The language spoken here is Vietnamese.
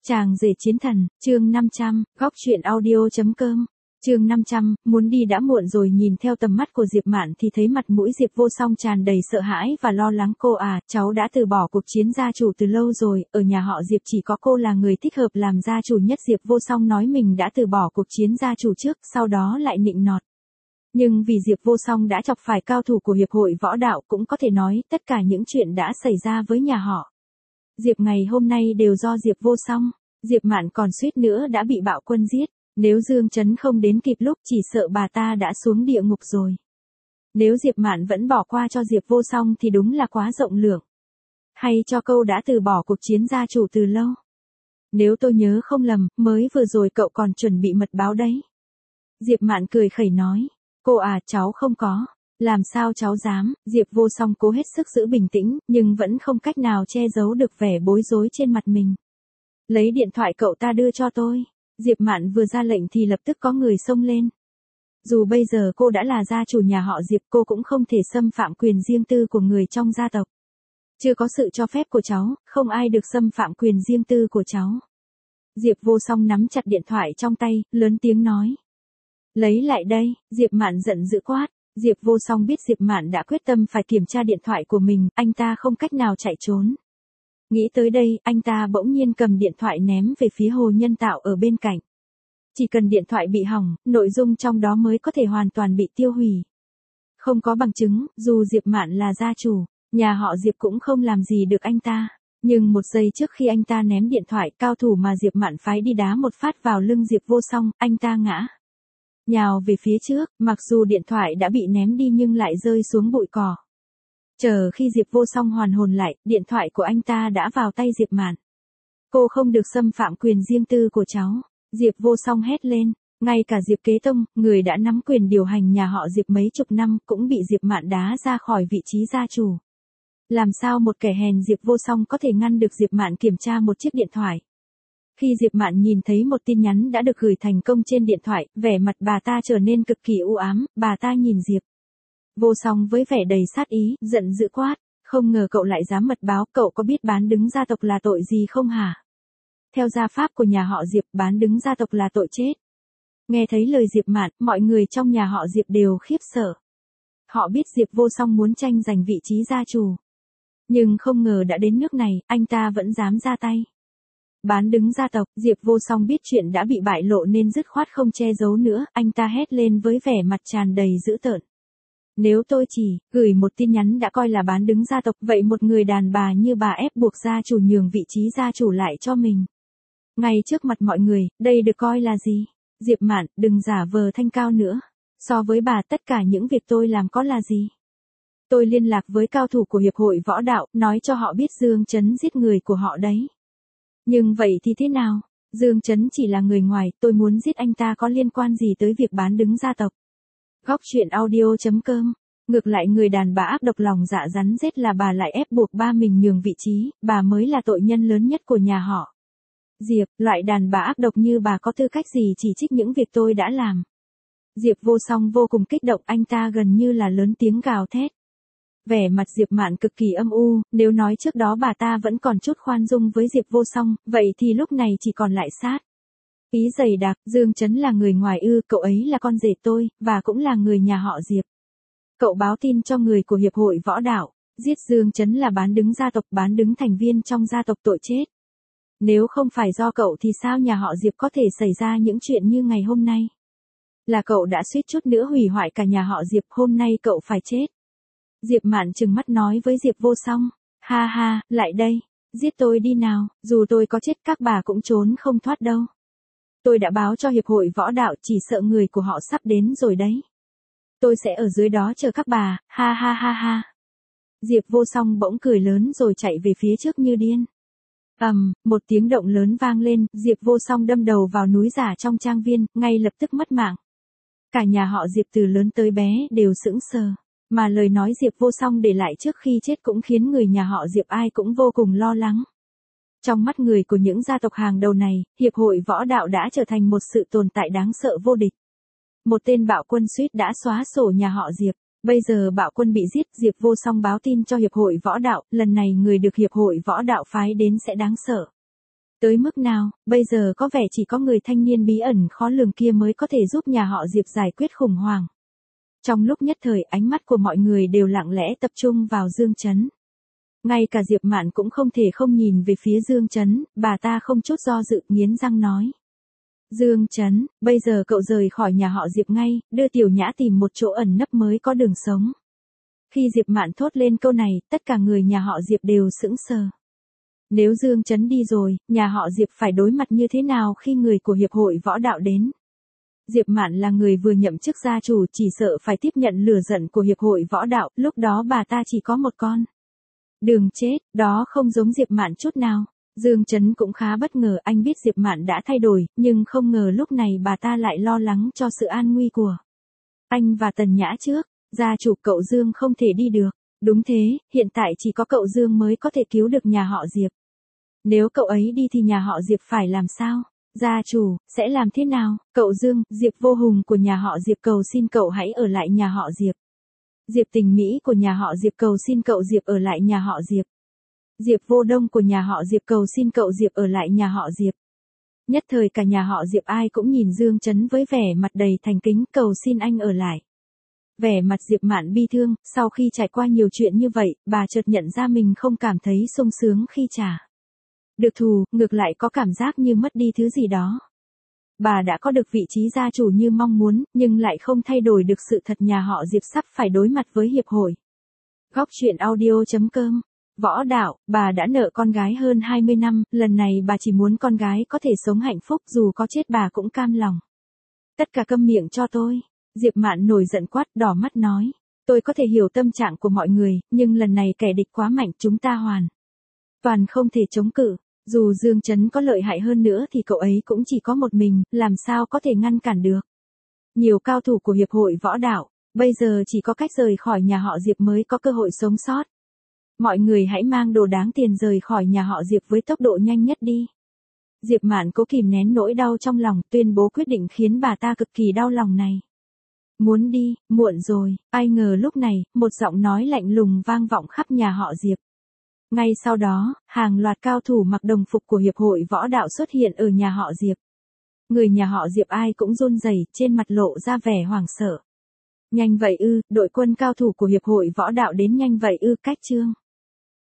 Chàng rể chiến thần, chương 500, góc truyện audio.com. Chương 500, muốn đi đã muộn rồi. Nhìn theo tầm mắt của Diệp Mạn thì thấy mặt mũi Diệp Vô Song tràn đầy sợ hãi và lo lắng. Cô à, cháu đã từ bỏ cuộc chiến gia chủ từ lâu rồi, ở nhà họ Diệp chỉ có cô là người thích hợp làm gia chủ nhất. Diệp Vô Song nói mình đã từ bỏ cuộc chiến gia chủ trước, sau đó lại nịnh nọt. Nhưng vì Diệp Vô Song đã chọc phải cao thủ của Hiệp hội Võ Đạo, cũng có thể nói tất cả những chuyện đã xảy ra với nhà họ Diệp ngày hôm nay đều do Diệp Vô Song. Diệp Mạn còn suýt nữa đã bị Bạo Quân giết. Nếu Dương Chấn không đến kịp lúc chỉ sợ bà ta đã xuống địa ngục rồi. Nếu Diệp Mạn vẫn bỏ qua cho Diệp Vô Song thì đúng là quá rộng lượng. Hay cho câu đã từ bỏ cuộc chiến gia chủ từ lâu. Nếu tôi nhớ không lầm, mới vừa rồi cậu còn chuẩn bị mật báo đấy. Diệp Mạn cười khẩy nói. Cô à, cháu không có. Làm sao cháu dám? Diệp Vô Song cố hết sức giữ bình tĩnh, nhưng vẫn không cách nào che giấu được vẻ bối rối trên mặt mình. Lấy điện thoại cậu ta đưa cho tôi. Diệp Mạn vừa ra lệnh thì lập tức có người xông lên. Dù bây giờ cô đã là gia chủ nhà họ Diệp, cô cũng không thể xâm phạm quyền riêng tư của người trong gia tộc. Chưa có sự cho phép của cháu, không ai được xâm phạm quyền riêng tư của cháu. Diệp Vô Song nắm chặt điện thoại trong tay, lớn tiếng nói. Lấy lại đây. Diệp Mạn giận dữ quát. Diệp Vô Song biết Diệp Mạn đã quyết tâm phải kiểm tra điện thoại của mình, anh ta không cách nào chạy trốn. Nghĩ tới đây, anh ta bỗng nhiên cầm điện thoại ném về phía hồ nhân tạo ở bên cạnh. Chỉ cần điện thoại bị hỏng, nội dung trong đó mới có thể hoàn toàn bị tiêu hủy. Không có bằng chứng, dù Diệp Mạn là gia chủ, nhà họ Diệp cũng không làm gì được anh ta. Nhưng một giây trước khi anh ta ném điện thoại, cao thủ mà Diệp Mạn phái đi đá một phát vào lưng Diệp Vô Song, anh ta ngã nhào về phía trước, mặc dù điện thoại đã bị ném đi nhưng lại rơi xuống bụi cỏ. Chờ khi Diệp Vô Song hoàn hồn lại, điện thoại của anh ta đã vào tay Diệp Mạn. Cô không được xâm phạm quyền riêng tư của cháu. Diệp Vô Song hét lên. Ngay cả Diệp Kế Tông, người đã nắm quyền điều hành nhà họ Diệp mấy chục năm, cũng bị Diệp Mạn đá ra khỏi vị trí gia chủ. Làm sao một kẻ hèn Diệp Vô Song có thể ngăn được Diệp Mạn kiểm tra một chiếc điện thoại? Khi Diệp Mạn nhìn thấy một tin nhắn đã được gửi thành công trên điện thoại, vẻ mặt bà ta trở nên cực kỳ u ám. Bà ta nhìn Diệp Vô Song với vẻ đầy sát ý, giận dữ quát. Không ngờ cậu lại dám mật báo, cậu có biết bán đứng gia tộc là tội gì không hả? Theo gia pháp của nhà họ Diệp, bán đứng gia tộc là tội chết. Nghe thấy lời Diệp Mạn, mọi người trong nhà họ Diệp đều khiếp sợ. Họ biết Diệp Vô Song muốn tranh giành vị trí gia chủ. Nhưng không ngờ đã đến nước này, anh ta vẫn dám ra tay. Bán đứng gia tộc. Diệp Vô Song biết chuyện đã bị bại lộ nên dứt khoát không che giấu nữa, anh ta hét lên với vẻ mặt tràn đầy dữ tợn. Nếu tôi chỉ gửi một tin nhắn đã coi là bán đứng gia tộc, vậy một người đàn bà như bà ép buộc gia chủ nhường vị trí gia chủ lại cho mình, ngay trước mặt mọi người, đây được coi là gì? Diệp Mạn, đừng giả vờ thanh cao nữa. So với bà, tất cả những việc tôi làm có là gì? Tôi liên lạc với cao thủ của Hiệp hội Võ Đạo, nói cho họ biết Dương Chấn giết người của họ đấy. Nhưng vậy thì thế nào? Dương Chấn chỉ là người ngoài, tôi muốn giết anh ta có liên quan gì tới việc bán đứng gia tộc? Góc truyện audio.com. Ngược lại người đàn bà ác độc lòng dạ rắn rết là bà lại ép buộc ba mình nhường vị trí, bà mới là tội nhân lớn nhất của nhà họ Diệp. Loại đàn bà ác độc như bà có tư cách gì chỉ trích những việc tôi đã làm? Diệp Vô Song vô cùng kích động, anh ta gần như là lớn tiếng gào thét. Vẻ mặt Diệp Mạn cực kỳ âm u, nếu nói trước đó bà ta vẫn còn chút khoan dung với Diệp Vô Song, vậy thì lúc này chỉ còn lại sát ý dày đặc. Dương Chấn là người ngoài ư? Cậu ấy là con rể tôi, và cũng là người nhà họ Diệp. Cậu báo tin cho người của Hiệp hội Võ Đạo, giết Dương Chấn là bán đứng gia tộc, bán đứng thành viên trong gia tộc, tội chết. Nếu không phải do cậu thì sao nhà họ Diệp có thể xảy ra những chuyện như ngày hôm nay? Là cậu đã suýt chút nữa hủy hoại cả nhà họ Diệp, hôm nay cậu phải chết. Diệp Mạn trừng mắt nói với Diệp Vô Song. Ha ha, lại đây, giết tôi đi nào, dù tôi có chết các bà cũng trốn không thoát đâu. Tôi đã báo cho Hiệp hội Võ Đạo, chỉ sợ người của họ sắp đến rồi đấy. Tôi sẽ ở dưới đó chờ các bà, ha ha ha ha. Diệp Vô Song bỗng cười lớn rồi chạy về phía trước như điên. Một tiếng động lớn vang lên, Diệp Vô Song đâm đầu vào núi giả trong trang viên, ngay lập tức mất mạng. Cả nhà họ Diệp từ lớn tới bé đều sững sờ, mà lời nói Diệp Vô Song để lại trước khi chết cũng khiến người nhà họ Diệp ai cũng vô cùng lo lắng. Trong mắt người của những gia tộc hàng đầu này, Hiệp hội Võ Đạo đã trở thành một sự tồn tại đáng sợ vô địch. Một tên Bạo Quân suýt đã xóa sổ nhà họ Diệp. Bây giờ Bạo Quân bị giết, Diệp Vô Song báo tin cho Hiệp hội Võ Đạo, lần này người được Hiệp hội Võ Đạo phái đến sẽ đáng sợ. Tới mức nào, bây giờ có vẻ chỉ có người thanh niên bí ẩn khó lường kia mới có thể giúp nhà họ Diệp giải quyết khủng hoảng. Trong lúc nhất thời ánh mắt của mọi người đều lặng lẽ tập trung vào Dương Chấn. Ngay cả Diệp Mạn cũng không thể không nhìn về phía Dương Chấn, bà ta không chút do dự nghiến răng nói. Dương Chấn, bây giờ cậu rời khỏi nhà họ Diệp ngay, đưa Tiểu Nhã tìm một chỗ ẩn nấp mới có đường sống. Khi Diệp Mạn thốt lên câu này, tất cả người nhà họ Diệp đều sững sờ. Nếu Dương Chấn đi rồi, nhà họ Diệp phải đối mặt như thế nào khi người của Hiệp hội Võ Đạo đến? Diệp Mạn là người vừa nhậm chức gia chủ, chỉ sợ phải tiếp nhận lửa giận của Hiệp hội Võ Đạo, lúc đó bà ta chỉ có một con đường chết, đó không giống Diệp Mạn chút nào. Dương Chấn cũng khá bất ngờ, anh biết Diệp Mạn đã thay đổi, nhưng không ngờ lúc này bà ta lại lo lắng cho sự an nguy của anh và Tần Nhã trước. Gia chủ, cậu Dương không thể đi được. Đúng thế, hiện tại chỉ có cậu Dương mới có thể cứu được nhà họ Diệp. Nếu cậu ấy đi thì nhà họ Diệp phải làm sao? Gia chủ, sẽ làm thế nào? Cậu Dương, Diệp Vô Hùng của nhà họ Diệp cầu xin cậu hãy ở lại nhà họ Diệp. Diệp Tình Mỹ của nhà họ Diệp cầu xin cậu Diệp ở lại nhà họ Diệp. Diệp Vô Đông của nhà họ Diệp cầu xin cậu Diệp ở lại nhà họ Diệp. Nhất thời cả nhà họ Diệp ai cũng nhìn Dương Chấn với vẻ mặt đầy thành kính, cầu xin anh ở lại. Vẻ mặt Diệp Mạn bi thương, sau khi trải qua nhiều chuyện như vậy, bà chợt nhận ra mình không cảm thấy sung sướng khi trả được thù, ngược lại có cảm giác như mất đi thứ gì đó. Bà đã có được vị trí gia chủ như mong muốn, nhưng lại không thay đổi được sự thật nhà họ Diệp sắp phải đối mặt với hiệp hội. Góc truyện audio.com. Võ Đạo, bà đã nợ con gái hơn 20 năm, lần này bà chỉ muốn con gái có thể sống hạnh phúc, dù có chết bà cũng cam lòng. Tất cả câm miệng cho tôi. Diệp Mạn nổi giận quát, đỏ mắt nói. Tôi có thể hiểu tâm trạng của mọi người, nhưng lần này kẻ địch quá mạnh, chúng ta hoàn toàn không thể chống cự. Dù Dương Chấn có lợi hại hơn nữa thì cậu ấy cũng chỉ có một mình, làm sao có thể ngăn cản được. Nhiều cao thủ của Hiệp hội Võ Đạo, bây giờ chỉ có cách rời khỏi nhà họ Diệp mới có cơ hội sống sót. Mọi người hãy mang đồ đáng tiền rời khỏi nhà họ Diệp với tốc độ nhanh nhất đi. Diệp Mạn cố kìm nén nỗi đau trong lòng, tuyên bố quyết định khiến bà ta cực kỳ đau lòng này. Muốn đi, muộn rồi, ai ngờ lúc này, một giọng nói lạnh lùng vang vọng khắp nhà họ Diệp. Ngay sau đó, hàng loạt cao thủ mặc đồng phục của Hiệp hội Võ Đạo xuất hiện ở nhà họ Diệp. Người nhà họ Diệp ai cũng run rẩy, trên mặt lộ ra vẻ hoảng sợ. Nhanh vậy ư, đội quân cao thủ của Hiệp hội Võ Đạo đến nhanh vậy ư, cách chương.